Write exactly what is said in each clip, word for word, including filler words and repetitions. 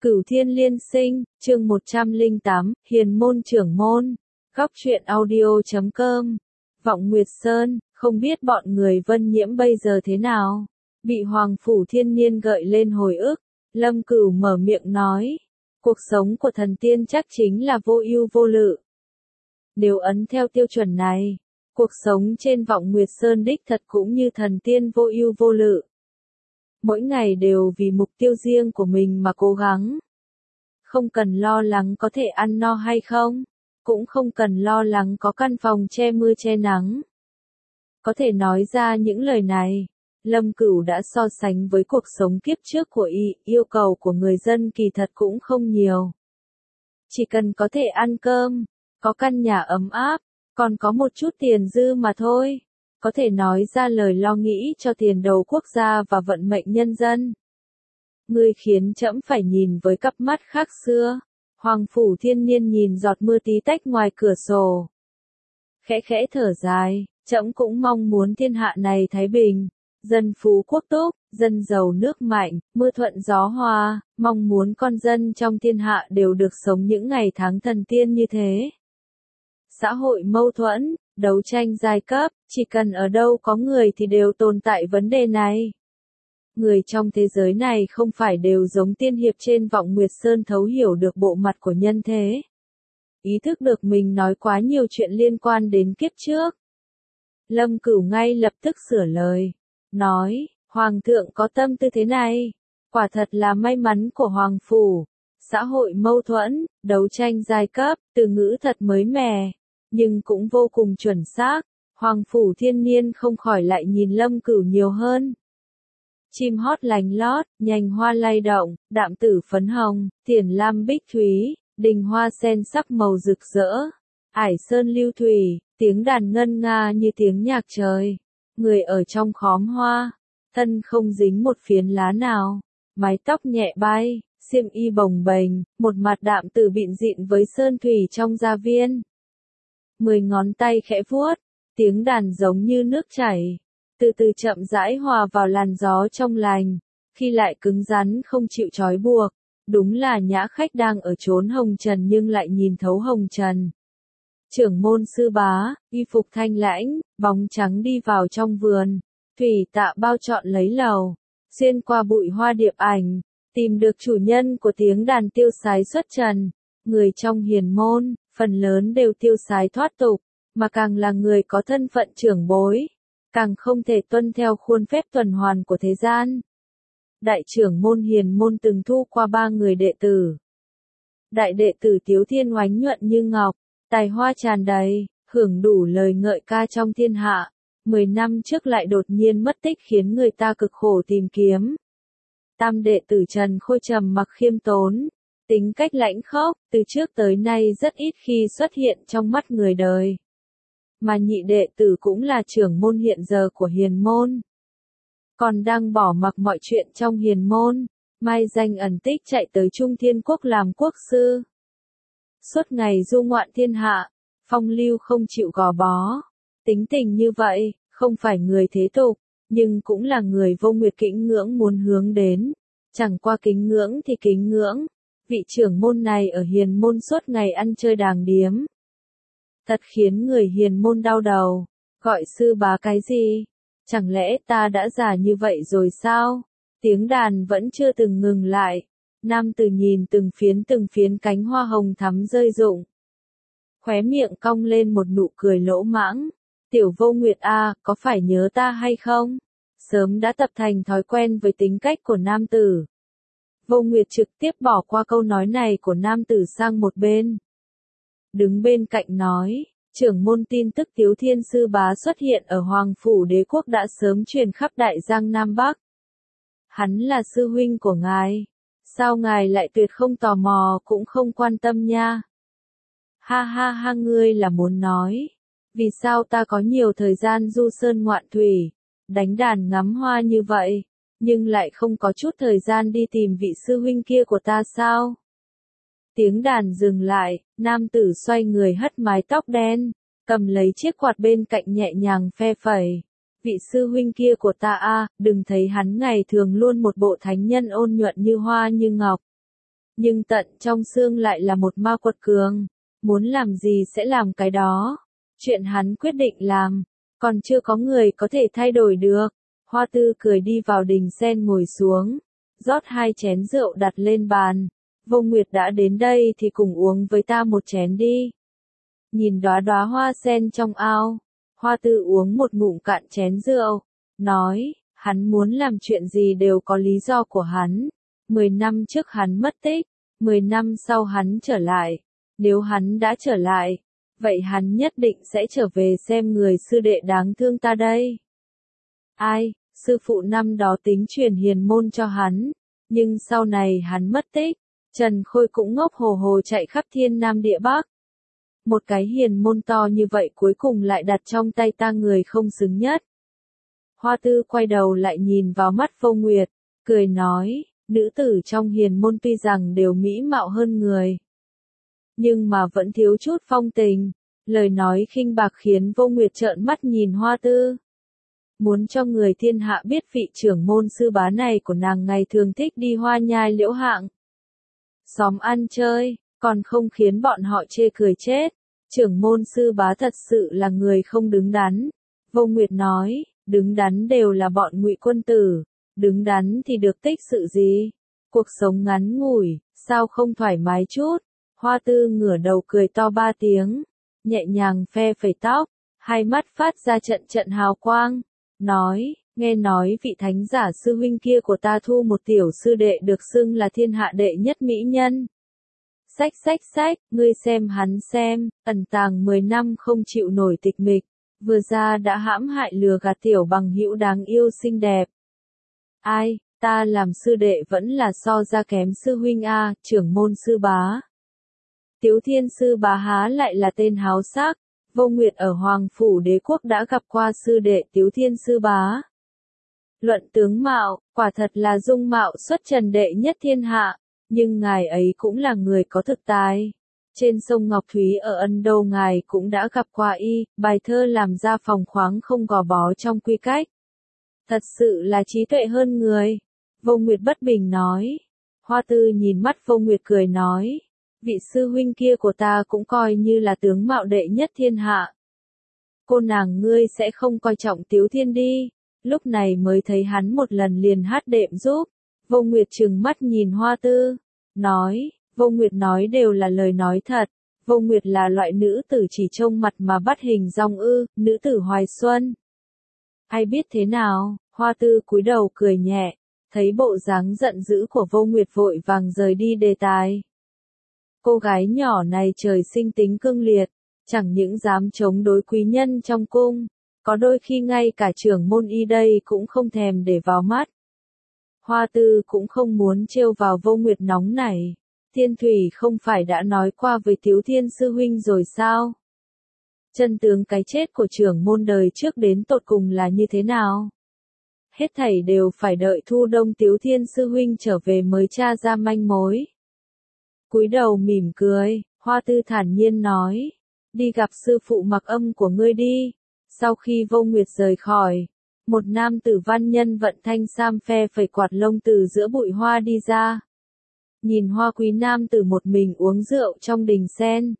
Cửu Thiên Liên Sinh, chương một trăm lẻ tám, Hiền môn trưởng môn. Góc truyện audio chấm com. Vọng Nguyệt Sơn, không biết bọn người Vân Nhiễm bây giờ thế nào? Bị Hoàng Phủ Thiên Niên gợi lên hồi ức, Lâm Cửu mở miệng nói. Cuộc sống của thần tiên chắc chính là vô ưu vô lự. Nếu ấn theo tiêu chuẩn này, cuộc sống trên Vọng Nguyệt Sơn đích thật cũng như thần tiên vô ưu vô lự. Mỗi ngày đều vì mục tiêu riêng của mình mà cố gắng. Không cần lo lắng có thể ăn no hay không, cũng không cần lo lắng có căn phòng che mưa che nắng. Có thể nói ra những lời này, Lâm Cửu đã so sánh với cuộc sống kiếp trước của y, yêu cầu của người dân kỳ thật cũng không nhiều. Chỉ cần có thể ăn cơm, có căn nhà ấm áp, còn có một chút tiền dư mà thôi. Có thể nói ra lời lo nghĩ cho tiền đồ quốc gia và vận mệnh nhân dân. Ngươi khiến trẫm phải nhìn với cặp mắt khác xưa. Hoàng Phủ Thiên Niên nhìn giọt mưa tí tách ngoài cửa sổ. Khẽ khẽ thở dài, trẫm cũng mong muốn thiên hạ này thái bình, dân phú quốc túc, dân giàu nước mạnh, mưa thuận gió hòa, mong muốn con dân trong thiên hạ đều được sống những ngày tháng thần tiên như thế. Xã hội mâu thuẫn, đấu tranh giai cấp, chỉ cần ở đâu có người thì đều tồn tại vấn đề này. Người trong thế giới này không phải đều giống tiên hiệp trên Vọng Nguyệt Sơn thấu hiểu được bộ mặt của nhân thế. Ý thức được mình nói quá nhiều chuyện liên quan đến kiếp trước. Lâm Cửu ngay lập tức sửa lời, nói, Hoàng thượng có tâm tư thế này, quả thật là may mắn của Hoàng Phủ. Xã hội mâu thuẫn, đấu tranh giai cấp, từ ngữ thật mới mẻ, nhưng cũng vô cùng chuẩn xác. Hoàng Phủ Thiên Niên không khỏi lại nhìn Lâm Cửu nhiều hơn. Chim hót lành lót, nhành hoa lay động, đạm tử phấn hồng, tiền lam bích thúy, đình hoa sen sắc màu rực rỡ. Ải sơn lưu thủy, tiếng đàn ngân nga như tiếng nhạc trời. Người ở trong khóm hoa, thân không dính một phiến lá nào, mái tóc nhẹ bay, xiêm y bồng bềnh, một mặt đạm tử bịn dịn với sơn thủy trong gia viên. Mười ngón tay khẽ vuốt, tiếng đàn giống như nước chảy, từ từ chậm rãi hòa vào làn gió trong lành, khi lại cứng rắn không chịu trói buộc, đúng là nhã khách đang ở chốn hồng trần nhưng lại nhìn thấu hồng trần. Trưởng môn sư bá, y phục thanh lãnh, bóng trắng đi vào trong vườn, thủy tạ bao trọn lấy lầu, xuyên qua bụi hoa điệp ảnh, tìm được chủ nhân của tiếng đàn tiêu sái xuất trần. Người trong hiền môn, phần lớn đều tiêu sái thoát tục, mà càng là người có thân phận trưởng bối, càng không thể tuân theo khuôn phép tuần hoàn của thế gian. Đại trưởng môn hiền môn từng thu qua ba người đệ tử. Đại đệ tử Tiếu Thiên oánh nhuận như ngọc, tài hoa tràn đầy, hưởng đủ lời ngợi ca trong thiên hạ. Mười năm trước lại đột nhiên mất tích khiến người ta cực khổ tìm kiếm. Tam đệ tử Trần Khôi trầm mặc khiêm tốn, tính cách lãnh khốc, từ trước tới nay rất ít khi xuất hiện trong mắt người đời. Mà nhị đệ tử cũng là trưởng môn hiện giờ của hiền môn. Còn đang bỏ mặc mọi chuyện trong hiền môn, mai danh ẩn tích chạy tới Trung Thiên Quốc làm quốc sư. Suốt ngày du ngoạn thiên hạ, phong lưu không chịu gò bó. Tính tình như vậy, không phải người thế tục, nhưng cũng là người vô nguyệt kính ngưỡng muốn hướng đến. Chẳng qua kính ngưỡng thì kính ngưỡng. Vị trưởng môn này ở hiền môn suốt ngày ăn chơi đàng điếm. Thật khiến người hiền môn đau đầu. Gọi sư bá cái gì? Chẳng lẽ ta đã già như vậy rồi sao? Tiếng đàn vẫn chưa từng ngừng lại. Nam tử nhìn từng phiến từng phiến cánh hoa hồng thắm rơi rụng. Khóe miệng cong lên một nụ cười lỗ mãng. Tiểu Vô Nguyệt a, có phải nhớ ta hay không? Sớm đã tập thành thói quen với tính cách của nam tử. Vô Nguyệt trực tiếp bỏ qua câu nói này của nam tử sang một bên. Đứng bên cạnh nói, trưởng môn tin tức Tiếu Thiên sư bá xuất hiện ở Hoàng Phủ Đế Quốc đã sớm truyền khắp Đại Giang Nam Bắc. Hắn là sư huynh của ngài, sao ngài lại tuyệt không tò mò cũng không quan tâm nha? Ha ha ha, ngươi là muốn nói, vì sao ta có nhiều thời gian du sơn ngoạn thủy, đánh đàn ngắm hoa như vậy, nhưng lại không có chút thời gian đi tìm vị sư huynh kia của ta sao? Tiếng đàn dừng lại, nam tử xoay người hất mái tóc đen, cầm lấy chiếc quạt bên cạnh nhẹ nhàng phe phẩy. Vị sư huynh kia của ta a, đừng thấy hắn ngày thường luôn một bộ thánh nhân ôn nhuận như hoa như ngọc. nhưng tận trong xương lại là một ma quật cường, muốn làm gì sẽ làm cái đó. Chuyện hắn quyết định làm, còn chưa có người có thể thay đổi được. Hoa Tư cười đi vào đình sen ngồi xuống, rót hai chén rượu đặt lên bàn. Vô Nguyệt đã đến đây thì cùng uống với ta một chén đi. Nhìn đóa đóa hoa sen trong ao, Hoa Tư uống một ngụm cạn chén rượu, nói, hắn muốn làm chuyện gì đều có lý do của hắn. Mười năm trước hắn mất tích, mười năm sau hắn trở lại. Nếu hắn đã trở lại, vậy hắn nhất định sẽ trở về xem người sư đệ đáng thương ta đây. Ai, sư phụ năm đó tính truyền hiền môn cho hắn, nhưng sau này hắn mất tích, Trần Khôi cũng ngốc hồ hồ chạy khắp thiên nam địa bắc. Một cái hiền môn to như vậy cuối cùng lại đặt trong tay ta người không xứng nhất. Hoa Tư quay đầu lại nhìn vào mắt Vô Nguyệt, cười nói, nữ tử trong hiền môn tuy rằng đều mỹ mạo hơn người, nhưng mà vẫn thiếu chút phong tình. Lời nói khinh bạc khiến Vô Nguyệt trợn mắt nhìn Hoa Tư. Muốn cho người thiên hạ biết vị trưởng môn sư bá này của nàng ngày thường thích đi hoa nhai liễu hạng, xóm ăn chơi, còn không khiến bọn họ chê cười chết. Trưởng môn sư bá thật sự là người không đứng đắn. Vô Nguyệt nói, đứng đắn đều là bọn Ngụy quân tử, đứng đắn thì được tích sự gì? Cuộc sống ngắn ngủi, sao không thoải mái chút? Hoa Tư ngửa đầu cười to ba tiếng, nhẹ nhàng phe phẩy tóc, hai mắt phát ra trận trận hào quang, nói, nghe nói vị thánh giả sư huynh kia của ta thu một tiểu sư đệ được xưng là thiên hạ đệ nhất mỹ nhân. Sách sách sách, ngươi xem hắn xem, ẩn tàng mười năm không chịu nổi tịch mịch, vừa ra đã hãm hại lừa gạt tiểu bằng hữu đáng yêu xinh đẹp. Ai, ta làm sư đệ vẫn là so ra kém sư huynh a, trưởng môn sư bá. Tiếu Thiên sư bá há lại là tên háo sắc. Vô Nguyệt ở Hoàng phủ Đế quốc đã gặp qua sư đệ Tiếu Thiên sư bá. Luận tướng mạo, quả thật là dung mạo xuất trần đệ nhất thiên hạ, nhưng ngài ấy cũng là người có thực tài. Trên sông Ngọc Thúy ở Ân Đô ngài cũng đã gặp qua y, bài thơ làm ra phòng khoáng không gò bó trong quy cách. Thật sự là trí tuệ hơn người. Vô Nguyệt bất bình nói. Hoa Tư nhìn mắt Vô Nguyệt cười nói, vị sư huynh kia của ta cũng coi như là tướng mạo đệ nhất thiên hạ. Cô nàng ngươi sẽ không coi trọng Tiếu Thiên đi. Lúc này mới thấy hắn một lần liền hát đệm giúp. Vô Nguyệt trừng mắt nhìn Hoa Tư, nói, Vô Nguyệt nói đều là lời nói thật. Vô Nguyệt là loại nữ tử chỉ trông mặt mà bắt hình dong ư, nữ tử hoài xuân. Ai biết thế nào? Hoa Tư cúi đầu cười nhẹ, thấy bộ dáng giận dữ của Vô Nguyệt vội vàng rời đi đề tài. Cô gái nhỏ này trời sinh tính cương liệt, chẳng những dám chống đối quý nhân trong cung, có đôi khi ngay cả trưởng môn y đây cũng không thèm để vào mắt. Hoa Tư cũng không muốn trêu vào Vô Nguyệt nóng này. Thiên Thủy không phải đã nói qua với Tiếu Thiên sư huynh rồi sao? Chân tướng cái chết của trưởng môn đời trước đến tột cùng là như thế nào? Hết thảy đều phải đợi Thu Đông Tiếu Thiên sư huynh trở về mới tra ra manh mối. Cúi đầu mỉm cười, Hoa Tư thản nhiên nói, đi gặp sư phụ Mặc Âm của ngươi đi. Sau khi Vô Nguyệt rời khỏi, một nam tử văn nhân vận thanh sam phe phẩy quạt lông từ giữa bụi hoa đi ra. Nhìn Hoa quý nam tử một mình uống rượu trong đình sen,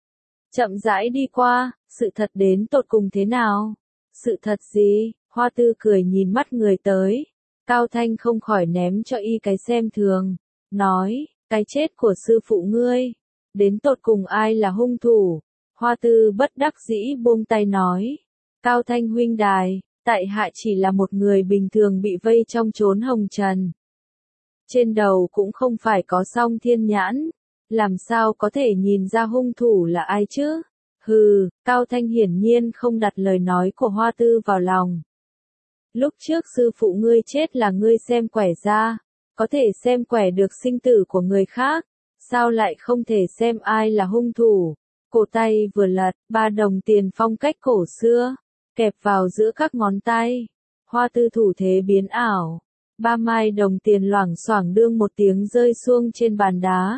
chậm rãi đi qua, sự thật đến tột cùng thế nào? Sự thật gì? Hoa Tư cười nhìn mắt người tới, Cao Thanh không khỏi ném cho y cái xem thường, nói, cái chết của sư phụ ngươi, đến tột cùng ai là hung thủ? Hoa Tư bất đắc dĩ buông tay nói, Cao Thanh huynh đài, tại hạ chỉ là một người bình thường bị vây trong chốn hồng trần. Trên đầu cũng không phải có song thiên nhãn, làm sao có thể nhìn ra hung thủ là ai chứ? Hừ, Cao Thanh hiển nhiên không đặt lời nói của Hoa Tư vào lòng. Lúc trước sư phụ ngươi chết là ngươi xem quẻ ra, có thể xem quẻ được sinh tử của người khác, sao lại không thể xem ai là hung thủ? Cổ tay vừa lật, ba đồng tiền phong cách cổ xưa, kẹp vào giữa các ngón tay. Hoa Tư thủ thế biến ảo, ba mai đồng tiền loảng xoảng đương một tiếng rơi xuông trên bàn đá.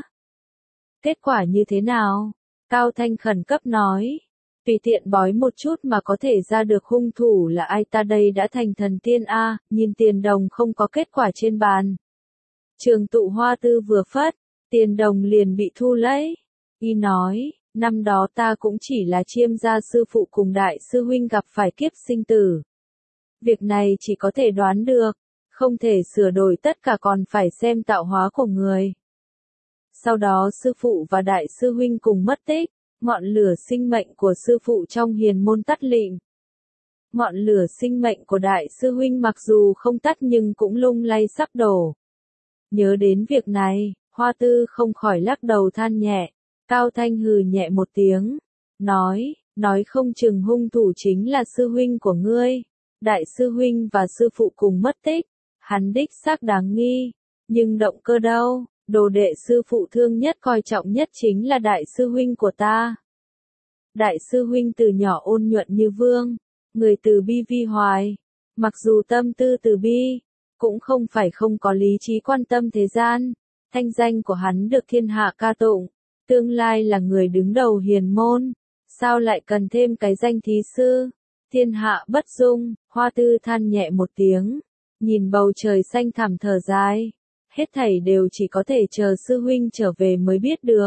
Kết quả như thế nào? Cao Thanh khẩn cấp nói, tùy tiện bói một chút mà có thể ra được hung thủ là ai, ta đây đã thành thần tiên a. À, nhìn tiền đồng không có kết quả trên bàn. Trường tụ Hoa Tư vừa phất, tiền đồng liền bị thu lấy. Y nói, năm đó ta cũng chỉ là chiêm gia sư phụ cùng đại sư huynh gặp phải kiếp sinh tử. Việc này chỉ có thể đoán được, không thể sửa đổi tất cả còn phải xem tạo hóa của người. Sau đó sư phụ và đại sư huynh cùng mất tích, ngọn lửa sinh mệnh của sư phụ trong hiền môn tắt lịm. Ngọn lửa sinh mệnh của đại sư huynh mặc dù không tắt nhưng cũng lung lay sắp đổ. Nhớ đến việc này, Hoa Tư không khỏi lắc đầu than nhẹ. Cao Thanh hừ nhẹ một tiếng, nói, nói không chừng hung thủ chính là sư huynh của ngươi. Đại sư huynh và sư phụ cùng mất tích, hắn đích xác đáng nghi, nhưng động cơ đâu, đồ đệ sư phụ thương nhất coi trọng nhất chính là đại sư huynh của ta. Đại sư huynh từ nhỏ ôn nhuận như vương, người từ bi vi hoài, mặc dù tâm tư từ bi, cũng không phải không có lý trí quan tâm thế gian, thanh danh của hắn được thiên hạ ca tụng, tương lai là người đứng đầu hiền môn, sao lại cần thêm cái danh thí sư, thiên hạ bất dung. Hoa Tư than nhẹ một tiếng, nhìn bầu trời xanh thẳm thở dài, hết thảy đều chỉ có thể chờ sư huynh trở về mới biết được.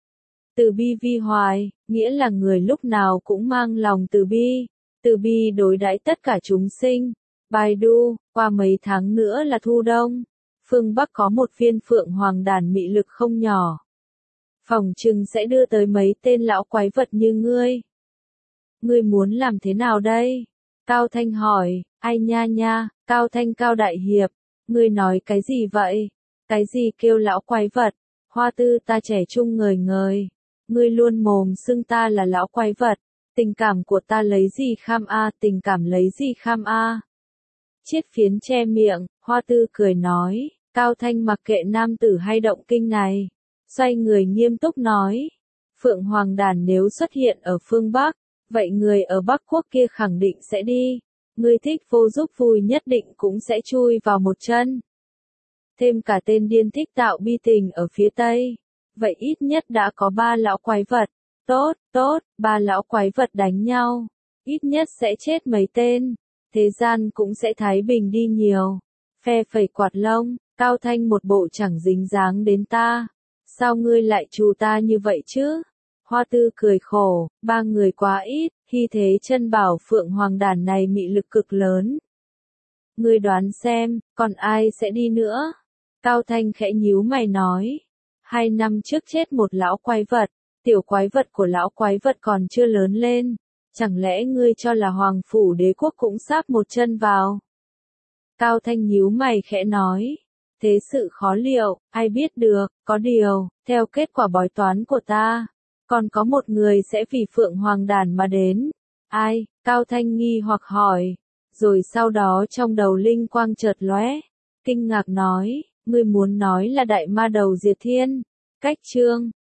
Từ bi vi hoài, nghĩa là người lúc nào cũng mang lòng từ bi, từ bi đối đãi tất cả chúng sinh. Baidu, qua mấy tháng nữa là thu đông, phương Bắc có một viên phượng hoàng đàn mị lực không nhỏ. Phỏng chừng sẽ đưa tới mấy tên lão quái vật như ngươi. Ngươi muốn làm thế nào đây? Cao Thanh hỏi, ai nha nha, Cao Thanh Cao đại hiệp, ngươi nói cái gì vậy? Cái gì kêu lão quái vật? Hoa Tư ta trẻ trung ngời ngời, ngươi luôn mồm xưng ta là lão quái vật, tình cảm của ta lấy gì kham a, tình cảm lấy gì kham a? Chiết phiến che miệng, Hoa Tư cười nói, Cao Thanh mặc kệ nam tử hay động kinh này, xoay người nghiêm túc nói, Phượng Hoàng đàn nếu xuất hiện ở phương Bắc, vậy người ở Bắc Quốc kia khẳng định sẽ đi, người thích vô giúp vui nhất định cũng sẽ chui vào một chân. Thêm cả tên điên thích tạo bi tình ở phía Tây, vậy ít nhất đã có ba lão quái vật, tốt, tốt, ba lão quái vật đánh nhau, ít nhất sẽ chết mấy tên, thế gian cũng sẽ thái bình đi nhiều. Phe phẩy quạt lông, Cao Thanh một bộ chẳng dính dáng đến ta, sao ngươi lại trù ta như vậy chứ? Hoa Tư cười khổ, ba người quá ít, khi thế chân bảo Phượng Hoàng đàn này mị lực cực lớn. Ngươi đoán xem, còn ai sẽ đi nữa? Cao Thanh khẽ nhíu mày nói, hai năm trước chết một lão quái vật, tiểu quái vật của lão quái vật còn chưa lớn lên, chẳng lẽ ngươi cho là Hoàng phủ đế quốc cũng sắp một chân vào? Cao Thanh nhíu mày khẽ nói, thế sự khó liệu, ai biết được, có điều, theo kết quả bói toán của ta, còn có một người sẽ vì Phượng Hoàng đàn mà đến. Ai? Cao Thanh nghi hoặc hỏi, rồi sau đó trong đầu linh quang chợt lóe, kinh ngạc nói, ngươi muốn nói là đại ma đầu Diệt Thiên. Cách chương